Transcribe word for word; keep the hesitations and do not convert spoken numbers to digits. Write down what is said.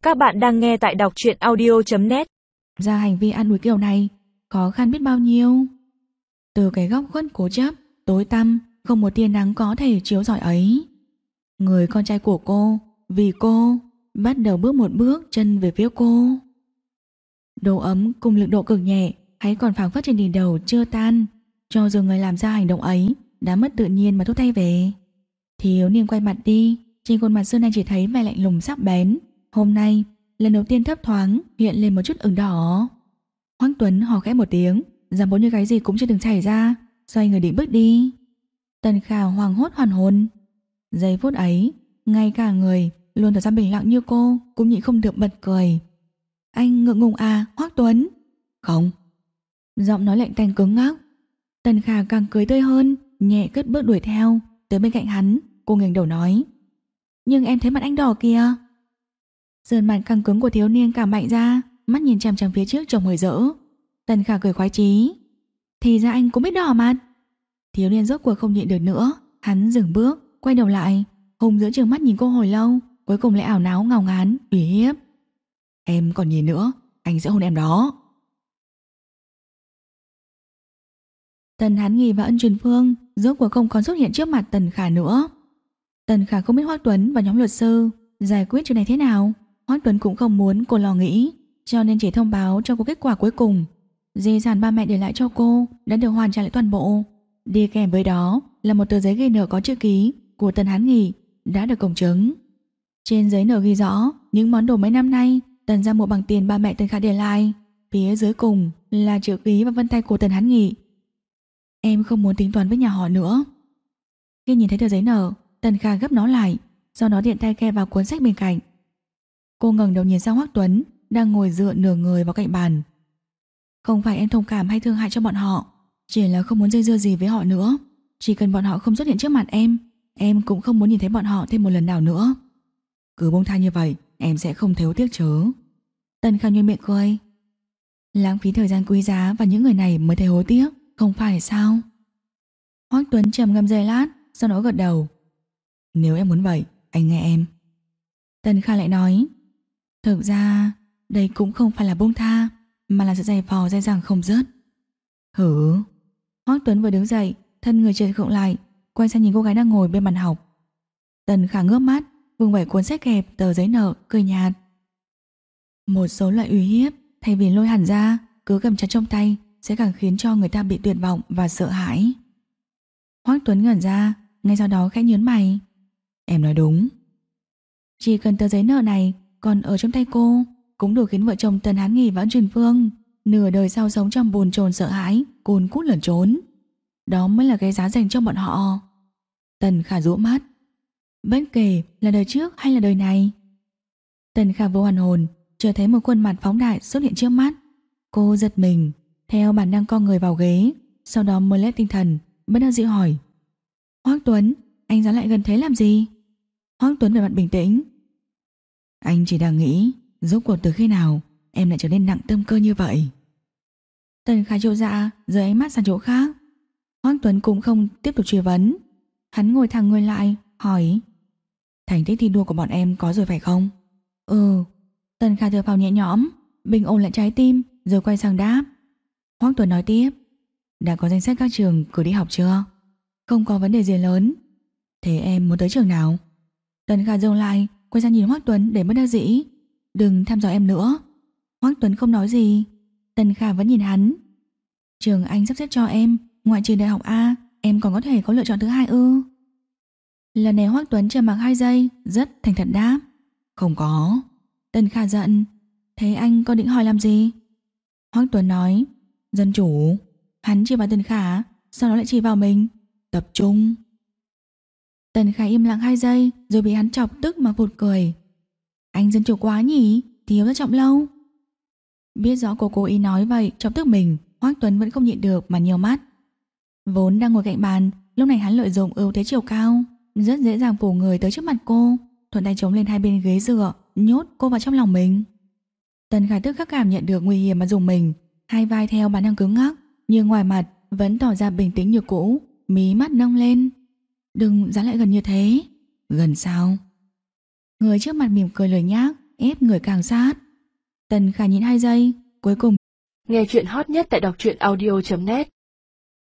Các bạn đang nghe tại đọc truyện audio chấm net. Ra hành vi ăn uống kiểu này khó khăn biết bao nhiêu. Từ cái góc khuất cố chấp, tối tăm, không một tia nắng có thể chiếu rọi ấy, người con trai của cô vì cô bắt đầu bước một bước chân về phía cô. Độ ấm cùng lực độ cực nhẹ hay còn phảng phất trên đỉnh đầu chưa tan, cho dù người làm ra hành động ấy đã mất tự nhiên mà thúc tay về. Thiếu niên quay mặt đi, trên khuôn mặt xưa nay chỉ thấy vẻ lạnh lùng sắc bén. Hôm nay lần đầu tiên thấp thoáng hiện lên một chút ửng đỏ. Hoắc Tuấn hò khẽ một tiếng, giảm vốn như cái gì cũng chưa từng xảy ra, xoay người định bước đi. Tần Khả hoảng hốt hoàn hồn. Giây phút ấy, ngay cả người luôn tỏ ra bình lặng như cô cũng nhịn không được bật cười. Anh ngượng ngùng à, Hoắc Tuấn? Không. Giọng nói lạnh tanh cứng ngắc. Tần Khả càng cười tươi hơn, nhẹ cất bước đuổi theo. Tới bên cạnh hắn, cô ngẩng đầu nói: Nhưng em thấy mặt anh đỏ kìa. Sườn mặt căng cứng của thiếu niên cảm mạnh ra, mắt nhìn chằm chằm phía trước trông hơi dỡ. Tần Khả cười khoái chí. Thì ra anh cũng biết đỏ mặt. Thiếu niên rốt cuộc không nhịn được nữa, hắn dừng bước, quay đầu lại, hùng dữ trừng mắt nhìn cô hồi lâu, cuối cùng lại ảo não ngao ngán, ủy hiếp. Em còn nhìn nữa, anh sẽ hôn em đó. Tần Hán Nghi và Ân Truyền Phương rốt cuộc không còn xuất hiện trước mặt Tần Khả nữa. Tần Khả không biết Hoắc Tuấn và nhóm luật sư giải quyết chuyện này thế nào. Hoắc Tuấn cũng không muốn cô lo nghĩ, cho nên chỉ thông báo cho cô kết quả cuối cùng. Di sản ba mẹ để lại cho cô đã được hoàn trả lại toàn bộ. Đi kèm với đó là một tờ giấy ghi nợ có chữ ký của Tần Hán Nghi đã được công chứng. Trên giấy nợ ghi rõ những món đồ mấy năm nay Tần gia mua bằng tiền ba mẹ Tần Khả để lại. Phía dưới cùng là chữ ký và vân tay của Tần Hán Nghi. Em không muốn tính toán với nhà họ nữa. Khi nhìn thấy tờ giấy nợ, Tần Khả gấp nó lại, sau đó điện tay khe vào cuốn sách bên cạnh. Cô ngẩng đầu nhìn sang Hoắc Tuấn đang ngồi dựa nửa người vào cạnh bàn. Không phải em thông cảm hay thương hại cho bọn họ, chỉ là không muốn dây dưa gì với họ nữa. Chỉ cần bọn họ không xuất hiện trước mặt em, em cũng không muốn nhìn thấy bọn họ thêm một lần nào nữa. Cứ buông tha như vậy, em sẽ không thiếu tiếc chớ. Tần Khả nhoẻn miệng cười. Lãng phí thời gian quý giá và những người này mới thấy hối tiếc, không phải sao? Hoắc Tuấn trầm ngâm giây lát, sau đó gật đầu. Nếu em muốn vậy, anh nghe em. Tần Khả lại nói: Thực ra đây cũng không phải là buông tha, mà là sự giày vò dai dẳng không dứt. Hử? Hoắc Tuấn vừa đứng dậy, thân người trượt khựng lại, quay sang nhìn cô gái đang ngồi bên bàn học. Tần Khả ngước mắt, vùng vẩy cuốn sách kẹp tờ giấy nợ, cười nhạt. Một số loại uy hiếp thay vì lôi hẳn ra, cứ cầm chặt trong tay sẽ càng khiến cho người ta bị tuyệt vọng và sợ hãi. Hoắc Tuấn ngẩn ra, ngay sau đó khẽ nhướng mày. Em nói đúng. Chỉ cần tờ giấy nợ này còn ở trong tay cô, cũng đủ khiến vợ chồng Tần Hán Nghi và Ân Truyền Phương nửa đời sau sống trong bồn chồn sợ hãi, cồn cút lẩn trốn. Đó mới là cái giá dành cho bọn họ. Tần Khả rũ mắt. Bất kể là đời trước hay là đời này. Tần Khả vô hoàn hồn, chợt thấy một khuôn mặt phóng đại xuất hiện trước mắt. Cô giật mình, theo bản năng co người vào ghế, sau đó mới lấy tinh thần, bất đắc dĩ hỏi: Hoắc Tuấn, anh dám lại gần thế làm gì? Hoắc Tuấn về mặt bình tĩnh. Anh chỉ đang nghĩ, rốt cuộc từ khi nào em lại trở nên nặng tâm cơ như vậy? Tần Khả trột dạ, rời ánh mắt sang chỗ khác. Hoắc Tuấn cũng không tiếp tục truy vấn. Hắn ngồi thẳng người lại, hỏi: Thành tích thi đua của bọn em có rồi phải không? Ừ. Tần Khả thở phào nhẹ nhõm, bình ổn lại trái tim, rồi quay sang đáp. Hoắc Tuấn nói tiếp: Đã có danh sách các trường cử đi học chưa? Không có vấn đề gì lớn. Thế em muốn tới trường nào? Tần Khả dừng lại, quay sang nhìn Hoắc Tuấn để bất đắc dĩ. Đừng thăm dò em nữa. Hoắc Tuấn không nói gì. Tần Khả vẫn nhìn hắn. Trường anh sắp xếp cho em, ngoại trừ đại học A, em còn có thể có lựa chọn thứ hai ư? Lần này Hoắc Tuấn trầm mặc hai giây, rất thành thật đáp: Không có. Tần Khả giận. Thế anh có định hỏi làm gì? Hoắc Tuấn nói: Dân chủ. Hắn chỉ vào Tần Khả, sau đó lại chỉ vào mình. Tập trung. Tần Khả im lặng hai giây, rồi bị hắn chọc tức mà phụt cười. Anh dân chủ quá nhỉ, thiếu rất trọng lâu. Biết rõ cô cố ý nói vậy chọc tức mình, Hoắc Tuấn vẫn không nhịn được mà nhiều mắt. Vốn đang ngồi cạnh bàn, lúc này hắn lợi dụng ưu thế chiều cao, rất dễ dàng phủ người tới trước mặt cô, thuận tay chống lên hai bên ghế dựa, nhốt cô vào trong lòng mình. Tần Khả tức khắc cảm nhận được nguy hiểm mà dùng mình, hai vai theo bản năng cứng ngắc, nhưng ngoài mặt vẫn tỏ ra bình tĩnh như cũ, mí mắt nâng lên. Đừng dán lại gần như thế. Gần sao? Người trước mặt mỉm cười lười nhác, ép người càng sát. Tần Khả nhịn hai giây, cuối cùng Nghe chuyện hot nhất tại đọc truyện audio chấm net